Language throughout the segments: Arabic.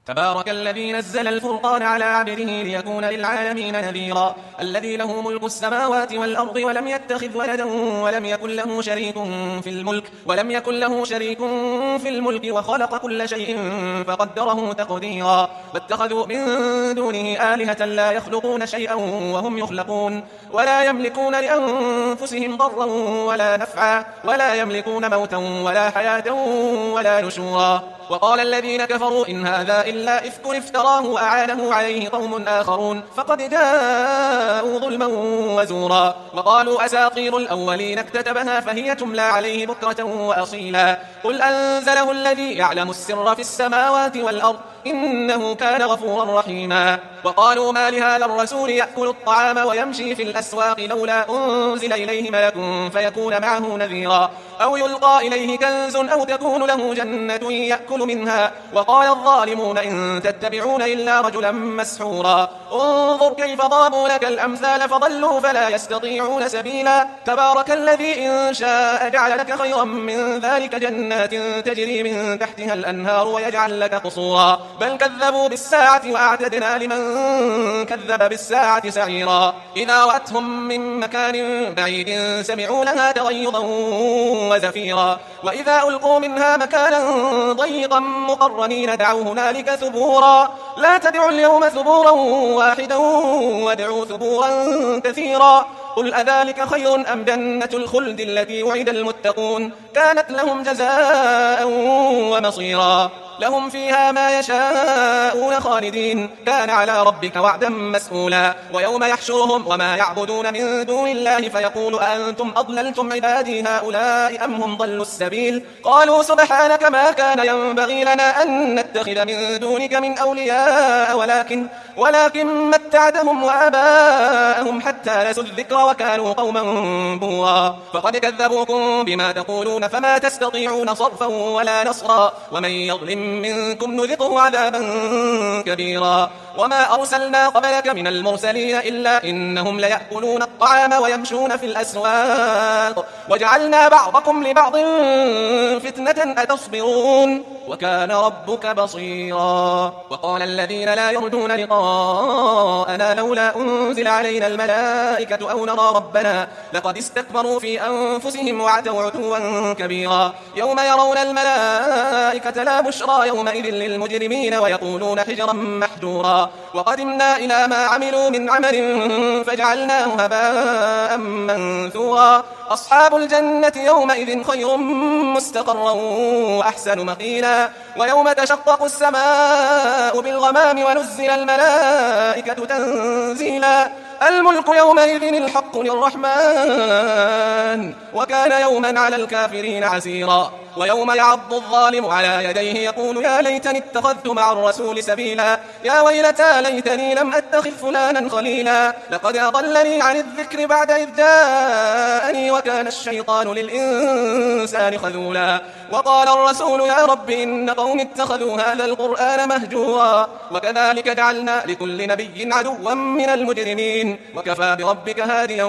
تبارك الذي نزل الفرقان على عبده ليكون للعالمين نذيرا الذي له ملك السماوات والأرض ولم يتخذ ولدا ولم يكن له شريك في الملك وخلق كل شيء فقدره تقديرا واتخذوا من دونه آلهة لا يخلقون شيئا وهم يخلقون ولا يملكون لأنفسهم ضرا ولا نفعا ولا يملكون موتا ولا حياة ولا نشورا وقال الذين كفروا إن هذا إلا إفك افتراه وأعانه عليه قوم آخرون فقد جاءوا ظلما وزورا وقالوا أساطير الأولين اكتتبها فهي تملى عليه بكرة وأصيلا قل أنزله الذي يعلم السر في السماوات والأرض إنه كان غفورا رحيما وقالوا ما لهذا الرسول يأكل الطعام ويمشي في الأسواق لولا أنزل إليه ملك فيكون معه نذيرا أو يلقى إليه كنز أو تكون له جنة يأكل منها وقال الظالمون إن تتبعون إلا رجلا مسحورا انظر كيف ضربوا لك الأمثال فضلوا فلا يستطيعون سبيلا تبارك الذي إن شاء جعل لك خيرا من ذلك جنات تجري من تحتها الأنهار ويجعل لك قصورا بل كذبوا بالساعة وأعتدنا لمن كذب بالساعة سعيرا إذا رأتهم من مكان بعيد سمعوا لها تغيظا وزفيرا وإذا ألقوا منها مكانا ضيقا مقرنين دعوا هنالك ثبورا لا تدعوا اليوم ثبورا واحدا وادعوا ثبورا كثيرا قل أذلك خير أم جنة الخلد التي وعد المتقون كانت لهم جزاء ومصيرا لهم فيها ما يشاءون خالدين كان على ربك وعدا مسئولا ويوم يحشرهم وما يعبدون من دون الله فيقول أنتم أضللتم عبادي هؤلاء أم هم ضلوا السبيل قالوا سبحانك ما كان ينبغي لنا أن نتخذ من دونك من أولياء ولكن متعتهم وآباءهم حتى نسوا الذكر وكانوا قوما بورا فقد كذبوكم بما تقولون فما تستطيعون صرفا ولا نصرا ومن يظلم منكم نذقه عذابا كبيرا وما أرسلنا قبلك من المرسلين إلا إنهم ليأكلون الطعام ويمشون في الأسواق وجعلنا بعضكم لبعض فتنة أتصبرون وكان ربك بصيرا وقال الذين لا يرجون لقاءنا لولا أنزل علينا الملائكة أو نرى ربنا لقد استكبروا في أنفسهم وعتوا عتوا كبيرا يوم يرون الملائكة لا بشرى يومئذ للمجرمين ويقولون حجرا محجورا وقدمنا إلى ما عملوا من عمل فجعلناه هباء منثورا أصحاب الجنة يومئذ خير مستقرا وأحسن مقيلا ويوم تشقق السماء بالغمام ونزل الملائكة تنزيلا الملك يومئذ الحق للرحمن وكان يوما على الكافرين عسيرا ويوم يعض الظالم على يديه يقول يا ليتني اتخذت مع الرسول سبيلا يا ويلتى ليتني لم أتخذ فلانا خليلا لقد أضلني عن الذكر بعد إذ جاءني وكان الشيطان للإنسان خذولا وقال الرسول يا رب إن قوم اتخذوا هذا القرآن مهجورا وكذلك جعلنا لكل نبي عدوا من المجرمين وكفى بربك هاديا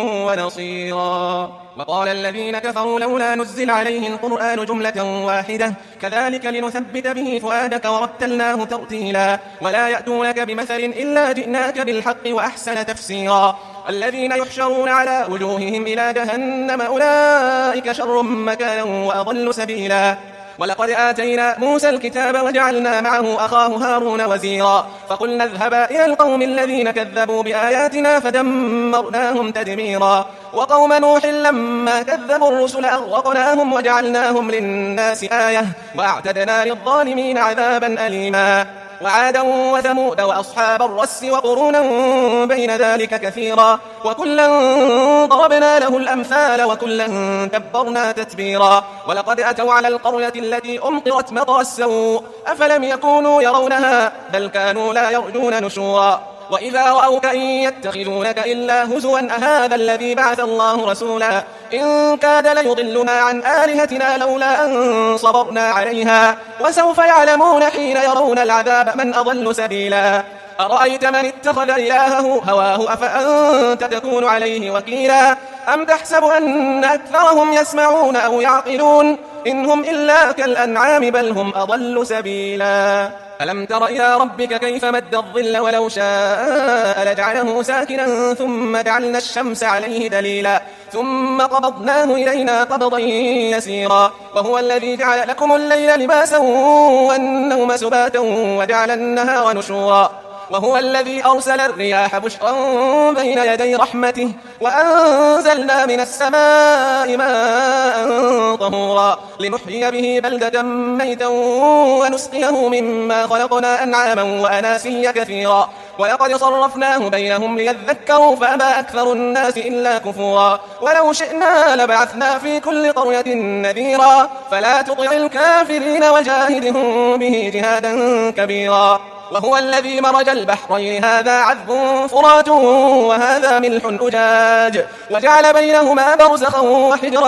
ونصيرا وقال الذين كفروا لولا نزل عليه القرآن جملة واحدة كذلك لنثبت به فؤادك ورتلناه ترتيلا ولا يأتونك بمثل إلا جئناك بالحق وأحسن تفسيرا الذين يحشرون على وجوههم إلى جهنم أولئك شر مكانا وأضل سبيلا ولقد آتينا موسى الكتاب وجعلنا معه أخاه هارون وزيرا فقلنا اذهبا إلى القوم الذين كذبوا بآياتنا فدمرناهم تدميرا وقوم نوح لما كذبوا الرسل أغرقناهم وجعلناهم للناس آية وأعتدنا للظالمين عذابا أليما وعادا وثمود وأصحاب الرس وقرونا بين ذلك كثيرا وكلا ضربنا له الأمثال وكلا تبرنا تتبيرا ولقد أتوا على القرية التي أمطرت مطر السوء أفلم يكونوا يرونها بل كانوا لا يرجون نشورا وإذا رأوك إن يتخذونك إلا هزوا أهذا الذي بعث الله رسولا إن كاد ليضلنا عن آلهتنا لولا أن صبرنا عليها وسوف يعلمون حين يرون العذاب من أضل سبيلا أرأيت من اتخذ إلهه هواه أفأنت تكون عليه وكيلا أم تحسب أن أكثرهم يسمعون أو يعقلون إن هم إلا كالأنعام بل هم أضل سبيلا ألم تر إلى ربك كيف مد الظل ولو شاء لجعله ساكنا ثم جعلنا الشمس عليه دليلا ثم قبضناه إلينا قبضا يسيرا وهو الذي جعل لكم الليل لباسا والنوم سباتا وجعل النهار نشورا وهو الذي أرسل الرياح بشرا بين يدي رحمته وأنزلنا من السماء ماء طهورا لنحيي به بلدة ميتا ونسقيه مما خلقنا أنعاما وأناسيا كثيرا ولقد صرفناه بينهم ليذكروا فأبى أكثر الناس إلا كفورا ولو شئنا لبعثنا في كل قرية نذيرا فلا تطع الكافرين وجاهدهم به جهادا كبيرا وهو الذي مرج البحرين هذا عذب فرات وهذا ملح أجاج وجعل بينهما برزخا وحجرا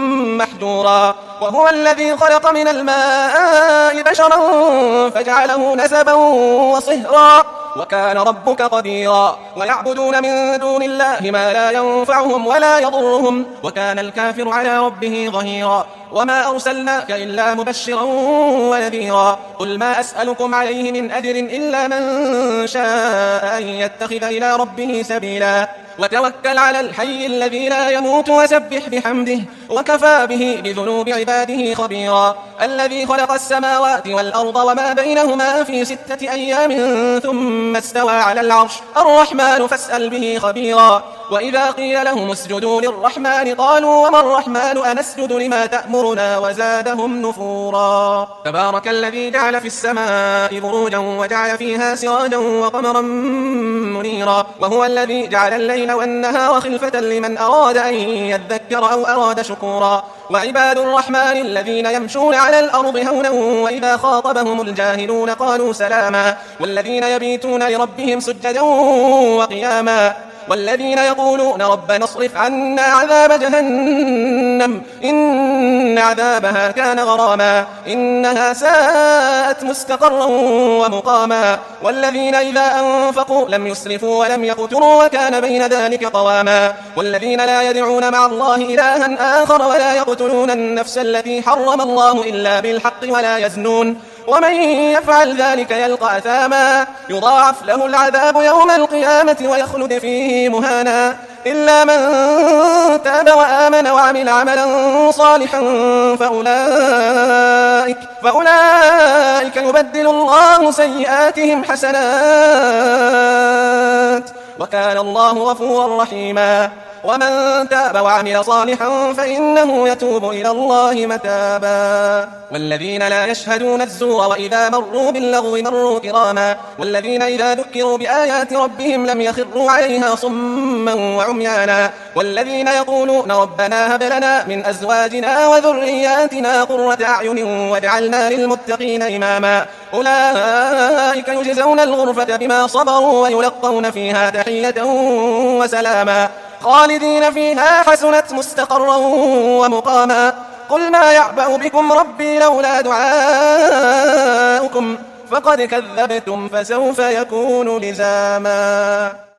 محجورا وهو الذي خلق من الماء بشرا فجعله نسبا وصهرا وكان ربك قديرا ويعبدون من دون الله ما لا ينفعهم ولا يضرهم وكان الكافر على ربه ظهيرا وما أرسلناك إلا مبشرا ونذيرا قل ما أسألكم عليه من أجر إلا من شاء أن يتخذ إلى ربه سبيلا وتوكل على الحي الذي لا يموت وسبح بحمده وكفى به بذنوب عباده خبيرا الذي خلق السماوات والأرض وما بينهما في 6 أيام ثم استوى على العرش الرحمن فاسأل به خبيرا وإذا قيل لهم اسجدوا للرحمن قالوا وما الرحمن أنسجد لما تأمرنا وزادهم نفورا تبارك الذي جعل في السماء بروجا وجعل فيها سراجا وقمرا منيرا وهو الذي جعل الليل والنهار خلفة لمن أراد أن يذكر أو أراد شكورا وعباد الرحمن الذين يمشون على الأرض هونا وإذا خاطبهم الجاهلون قالوا سلاما والذين يبيتون لربهم سجدا وقياما والذين يقولون ربنا اصرف عنا عذاب جهنم إن عذابها كان غراما إنها ساءت مستقرا ومقاما والذين إذا أنفقوا لم يسرفوا ولم يقتروا وكان بين ذلك قواما والذين لا يدعون مع الله إلها آخر ولا يقتلون النفس التي حرم الله إلا بالحق ولا يزنون ومن يفعل ذلك يلقى أثاما يضاعف له العذاب يوم القيامة ويخلد فيه مهانا إلا من تاب وآمن وعمل عملا صالحا فأولئك يبدل الله سيئاتهم حسنات وكان الله غفورا رحيما ومن تاب وعمل صالحا فإنه يتوب إلى الله متابا والذين لا يشهدون الزور وإذا مروا باللغو مروا كراما والذين إذا ذكروا بآيات ربهم لم يخروا عليها صما وعميانا والذين يقولون ربنا هب لنا من أزواجنا وذرياتنا قرة أعين واجعلنا للمتقين إماما أولئك يجزون الغرفة بما صبروا ويلقون فيها تحية وسلاما خالدين فيها حسنت مستقرا ومقاما قل ما يعبأ بكم ربي لولا دعاؤكم فقد كذبتم فسوف يكون لزاما